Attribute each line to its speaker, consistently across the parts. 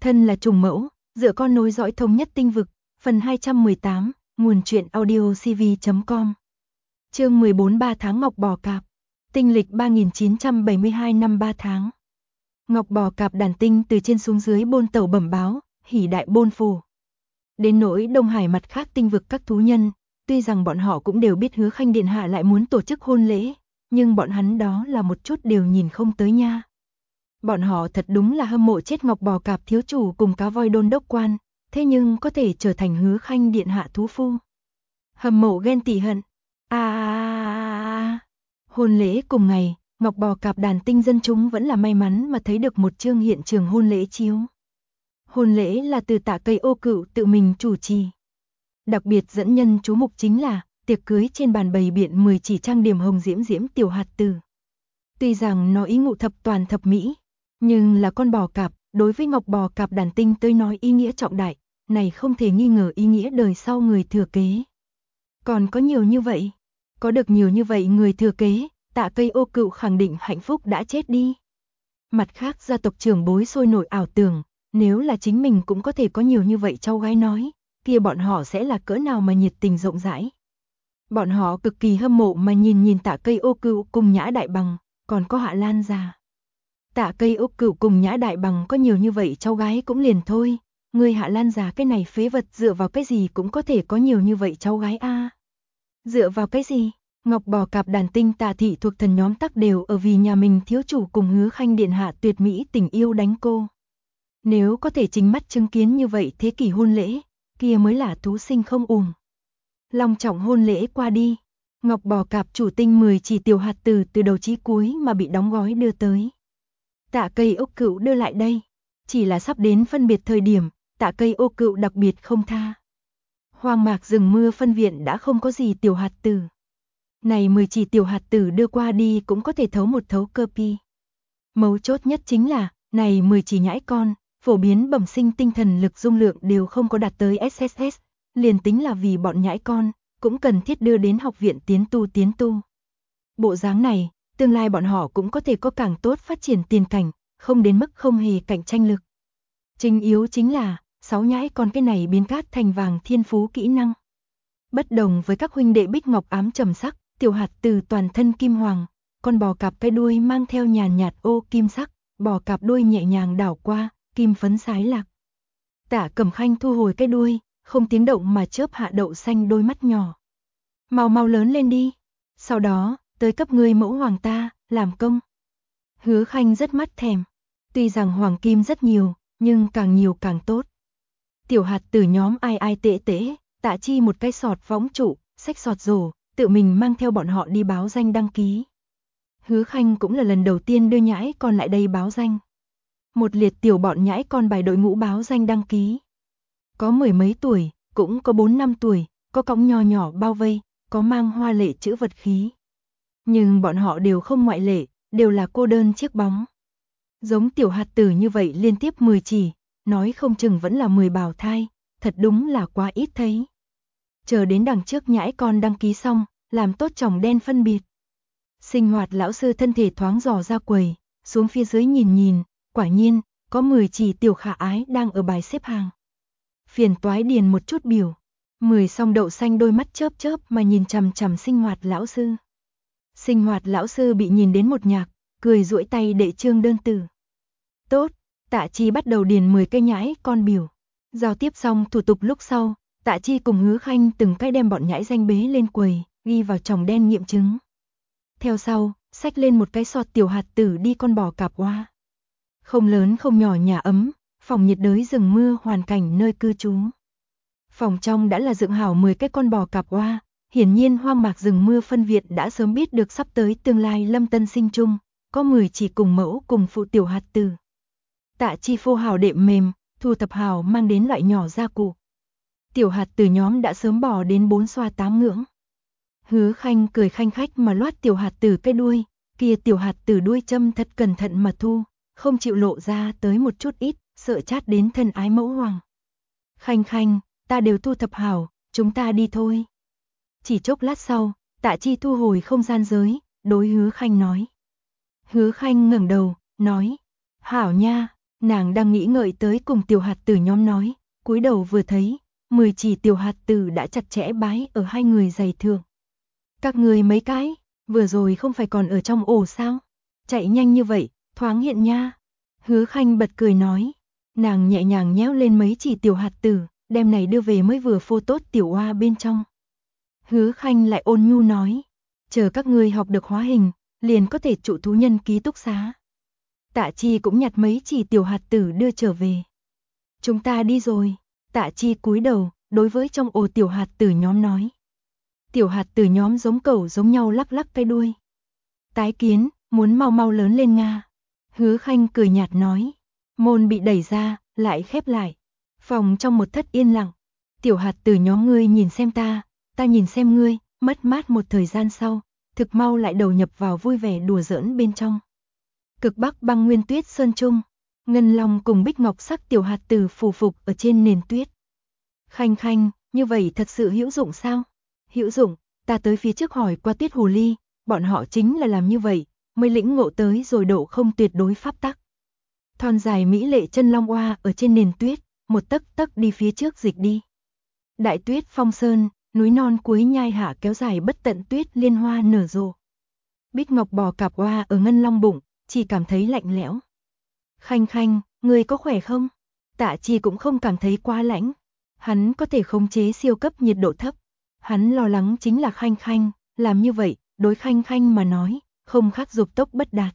Speaker 1: Thân là trùng mẫu, dựa con nối dõi thống nhất tinh vực, phần 218, nguồn truyện audio cv.com. Chương 14 3 tháng Ngọc Bò Cạp. Tinh lịch 3972 năm 3 tháng. Ngọc Bò Cạp đàn tinh từ trên xuống dưới bôn tẩu bẩm báo, hỉ đại bôn phù. Đến nỗi Đông Hải mặt khác tinh vực các thú nhân, tuy rằng bọn họ cũng đều biết Hứa Khanh điện hạ lại muốn tổ chức hôn lễ, nhưng bọn hắn đó là một chút đều nhìn không tới nha. Bọn họ thật đúng là hâm mộ chết Ngọc Bò Cạp thiếu chủ cùng cá voi đôn đốc quan, thế nhưng có thể trở thành Hứa Khanh điện hạ thú phu. Hâm mộ ghen tị hận. Hôn lễ cùng ngày, Ngọc Bò Cạp đàn tinh dân chúng vẫn là may mắn mà thấy được một chương hiện trường hôn lễ chiếu. Hôn lễ là từ Tạ Cây Ô Cựu tự mình chủ trì. Đặc biệt dẫn nhân chú mục chính là tiệc cưới trên bàn bày biện 10 chỉ trang điểm hồng diễm diễm tiểu hạt tử. Tuy rằng nó ý ngụ thập toàn thập mỹ, nhưng là con bò cạp, đối với Ngọc Bò Cạp đàn tinh tới nói ý nghĩa trọng đại, này không thể nghi ngờ ý nghĩa đời sau người thừa kế. Còn có nhiều như vậy, có được nhiều như vậy người thừa kế, Tạ Cây Ô Cựu khẳng định hạnh phúc đã chết đi. Mặt khác gia tộc trưởng bối sôi nổi ảo tưởng, nếu là chính mình cũng có thể có nhiều như vậy cháu gái nói, kia bọn họ sẽ là cỡ nào mà nhiệt tình rộng rãi. Bọn họ cực kỳ hâm mộ mà nhìn Tạ Cây Ô Cựu cùng Nhã Đại Bằng, còn có Hạ Lan già. Tạ Cây Ô Cựu cùng Nhã Đại Bằng có nhiều như vậy cháu gái cũng liền thôi, người Hạ Lan già cái này phế vật dựa vào cái gì cũng có thể có nhiều như vậy cháu gái a? Dựa vào cái gì? Ngọc Bò Cạp đàn tinh Tạ thị thuộc thần nhóm tắc đều ở vì nhà mình thiếu chủ cùng Hứa Khanh điện hạ tuyệt mỹ tình yêu đánh cô. Nếu có thể chính mắt chứng kiến như vậy thế kỷ hôn lễ, kia mới là thú sinh không ùm. Long trọng hôn lễ qua đi, Ngọc Bò Cạp chủ tinh 10 chỉ tiểu hạt tử từ đầu chí cuối mà bị đóng gói đưa tới. Tạ Cây Ô Cựu đưa lại đây, chỉ là sắp đến phân biệt thời điểm, Tạ Cây Ô Cựu đặc biệt không tha. Hoang mạc rừng mưa phân viện đã không có gì tiểu hạt tử. Này 10 chỉ tiểu hạt tử đưa qua đi cũng có thể thấu một thấu cơ pi. Mấu chốt nhất chính là, này 10 chỉ nhãi con, phổ biến bẩm sinh tinh thần lực dung lượng đều không có đạt tới SSS, liền tính là vì bọn nhãi con, cũng cần thiết đưa đến học viện tiến tu. Bộ dáng này, tương lai bọn họ cũng có thể có càng tốt phát triển tiền cảnh, không đến mức không hề cạnh tranh lực. Chính yếu chính là, 6 nhãi con cái này biến cát thành vàng thiên phú kỹ năng. Bất đồng với các huynh đệ bích ngọc ám trầm sắc, tiểu hạt từ toàn thân kim hoàng, con bò cạp cái đuôi mang theo nhàn nhạt ô kim sắc, bò cạp đuôi nhẹ nhàng đảo qua, kim phấn sái lạc. Tạ Cẩm Khanh thu hồi cái đuôi, không tiếng động mà chớp hạ đậu xanh đôi mắt nhỏ. Mau lớn lên đi, sau đó, tới cấp ngươi mẫu hoàng ta, làm công. Hứa Khanh rất mắt thèm, tuy rằng hoàng kim rất nhiều, nhưng càng nhiều càng tốt. Tiểu hạt tử nhóm ai tệ, Tạ Chi một cái sọt võng trụ, xách sọt rổ, tự mình mang theo bọn họ đi báo danh đăng ký. Hứa Khanh cũng là lần đầu tiên đưa nhãi con lại đây báo danh. Một liệt tiểu bọn nhãi con bài đội ngũ báo danh đăng ký. Có 10 mấy tuổi, cũng có 4-5 tuổi, có cõng nho nhỏ bao vây, có mang hoa lệ chữ vật khí. Nhưng bọn họ đều không ngoại lệ, đều là cô đơn chiếc bóng. Giống tiểu hạt tử như vậy liên tiếp 10 chỉ, nói không chừng vẫn là 10 bào thai, thật đúng là quá ít thấy. Chờ đến đằng trước nhãi con đăng ký xong, làm tốt chồng đen phân biệt. Sinh hoạt lão sư thân thể thoáng dò ra quầy, xuống phía dưới nhìn, quả nhiên, có 10 chỉ tiểu khả ái đang ở bài xếp hàng. Phiền toái điền một chút biểu. 10 song đậu xanh đôi mắt chớp mà nhìn chằm sinh hoạt lão sư. Sinh hoạt lão sư bị nhìn đến một nhạc, cười duỗi tay đệ trương đơn từ. Tốt, Tạ Chi bắt đầu điền 10 cái nhãi con biểu. Giao tiếp xong thủ tục lúc sau, Tạ Chi cùng Hứa Khanh từng cái đem bọn nhãi danh bế lên quầy, ghi vào chồng đen nghiệm chứng. Theo sau, xách lên một cái sọt tiểu hạt tử đi con bò cạp oa. Không lớn không nhỏ nhà ấm, phòng nhiệt đới rừng mưa hoàn cảnh nơi cư trú. Phòng trong đã là dựng hảo 10 cái con bò cạp oa, hiển nhiên hoang mạc rừng mưa phân viện đã sớm biết được sắp tới tương lai lâm tân sinh chung, có 10 chỉ cùng mẫu cùng phụ tiểu hạt tử. Tạ Chi phô hào đệm mềm, thu thập hào mang đến loại nhỏ gia cụ. Tiểu hạt tử nhóm đã sớm bỏ đến 4 xoa 8 ngưỡng. Hứa Khanh cười khanh khách mà loát tiểu hạt tử cái đuôi, kia tiểu hạt tử đuôi châm thật cẩn thận mà thu, không chịu lộ ra tới một chút ít, sợ chát đến thân ái mẫu hoàng. Khanh, ta đều thu thập hảo, chúng ta đi thôi. Chỉ chốc lát sau, Tạ Chi thu hồi không gian giới, đối Hứa Khanh nói. Hứa Khanh ngẩng đầu, nói, hảo nha, Nàng đang nghĩ ngợi tới cùng tiểu hạt tử nhóm nói, cúi đầu vừa thấy, 10 chỉ tiểu hạt tử đã chặt chẽ bái ở hai người giày thượng. Các người mấy cái, vừa rồi không phải còn ở trong ổ sao? Chạy nhanh như vậy, thoáng hiện nha. Hứa Khanh bật cười nói, nàng nhẹ nhàng nhéo lên mấy chỉ tiểu hạt tử, đem này đưa về mới vừa phô tốt tiểu oa bên trong. Hứa Khanh lại ôn nhu nói, chờ các ngươi học được hóa hình, liền có thể trụ thú nhân ký túc xá. Tạ Chi cũng nhặt mấy chỉ tiểu hạt tử đưa trở về. Chúng ta đi rồi. Tạ Chi cúi đầu, đối với trong ổ tiểu hạt tử nhóm nói. Tiểu hạt tử nhóm giống cẩu giống nhau lắc lắc cái đuôi. Tái kiến, muốn mau mau lớn lên Nga. Hứa Khanh cười nhạt nói. Môn bị đẩy ra, lại khép lại. Phòng trong một thất yên lặng. Tiểu hạt tử nhóm ngươi nhìn xem ta nhìn xem ngươi, mất mát một thời gian sau, thực mau lại đầu nhập vào vui vẻ đùa giỡn bên trong. Cực Bắc băng nguyên tuyết sơn trung, Ngân Long cùng Bích Ngọc sắc tiểu hạt tử phù phục ở trên nền tuyết. Khanh Khanh, như vậy thật sự hữu dụng sao? Hữu dụng, ta tới phía trước hỏi qua Tuyết Hồ Ly, bọn họ chính là làm như vậy, mới lĩnh ngộ tới rồi độ không tuyệt đối pháp tắc. Thon dài mỹ lệ chân long oa ở trên nền tuyết, một tấc tấc đi phía trước dịch đi. Đại tuyết phong sơn, núi non cuối nhai hạ kéo dài bất tận tuyết liên hoa nở rộ. Bích Ngọc bò cạp oa ở Ngân Long bụng, chỉ cảm thấy lạnh lẽo. Khanh Khanh, người có khỏe không? Tạ Chi cũng không cảm thấy quá lạnh. Hắn có thể khống chế siêu cấp nhiệt độ thấp. Hắn lo lắng chính là Khanh Khanh, làm như vậy, đối Khanh Khanh mà nói, không khác dục tốc bất đạt.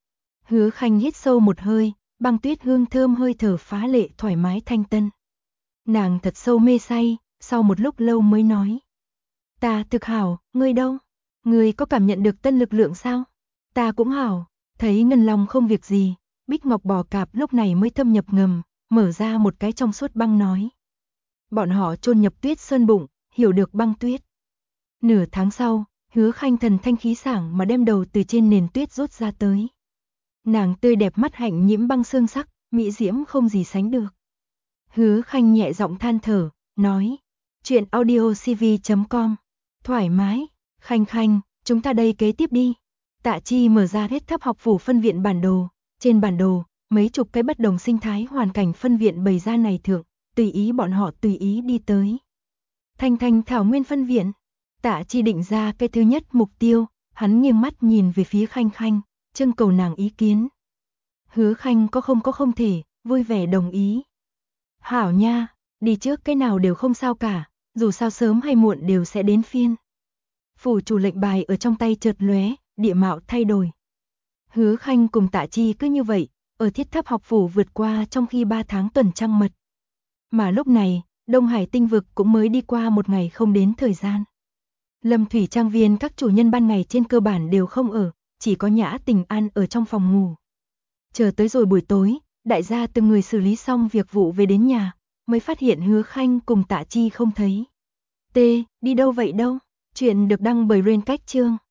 Speaker 1: Hứa Khanh hít sâu một hơi, băng tuyết hương thơm hơi thở phá lệ thoải mái thanh tân. Nàng thật sâu mê say, sau một lúc lâu mới nói. Ta thực hảo, ngươi đâu? Ngươi có cảm nhận được tân lực lượng sao? Ta cũng hảo, thấy Ngân Long không việc gì, Bích Ngọc bò cạp lúc này mới thâm nhập ngầm, mở ra một cái trong suốt băng nói. Bọn họ chôn nhập tuyết sơn bụng, hiểu được băng tuyết. Nửa tháng sau, Hứa Khanh thần thanh khí sảng mà đem đầu từ trên nền tuyết rút ra tới. Nàng tươi đẹp mắt hạnh nhiễm băng xương sắc, mỹ diễm không gì sánh được. Hứa Khanh nhẹ giọng than thở, nói. Chuyện audiocv.com. Thoải mái, Khanh Khanh, chúng ta đây kế tiếp đi. Tạ Chi mở ra hết thấp học phủ phân viện bản đồ. Trên bản đồ, mấy chục cái bất đồng sinh thái hoàn cảnh phân viện bày ra này thượng, tùy ý bọn họ tùy ý đi tới. Thanh Thanh thảo nguyên phân viện. Tạ Chi định ra cái thứ nhất mục tiêu, hắn nghiêng mắt nhìn về phía Khanh Khanh, trưng cầu nàng ý kiến. Hứa Khanh có không thể, vui vẻ đồng ý. Hảo nha, đi trước cái nào đều không sao cả, dù sao sớm hay muộn đều sẽ đến phiên. Phủ chủ lệnh bài ở trong tay chợt lóe, địa mạo thay đổi. Hứa Khanh cùng Tạ Chi cứ như vậy, ở thiết tháp học phủ vượt qua trong khi 3 tháng tuần trăng mật. Mà lúc này, Đông Hải tinh vực cũng mới đi qua một ngày không đến thời gian. Lâm Thủy Trang viên các chủ nhân ban ngày trên cơ bản đều không ở, chỉ có Nhã Tình An ở trong phòng ngủ. Chờ tới rồi buổi tối, đại gia từng người xử lý xong việc vụ về đến nhà, mới phát hiện Hứa Khanh cùng Tạ Chi không thấy. Đi đâu vậy đâu? Chuyện được đăng bởi Rain Cách Chương.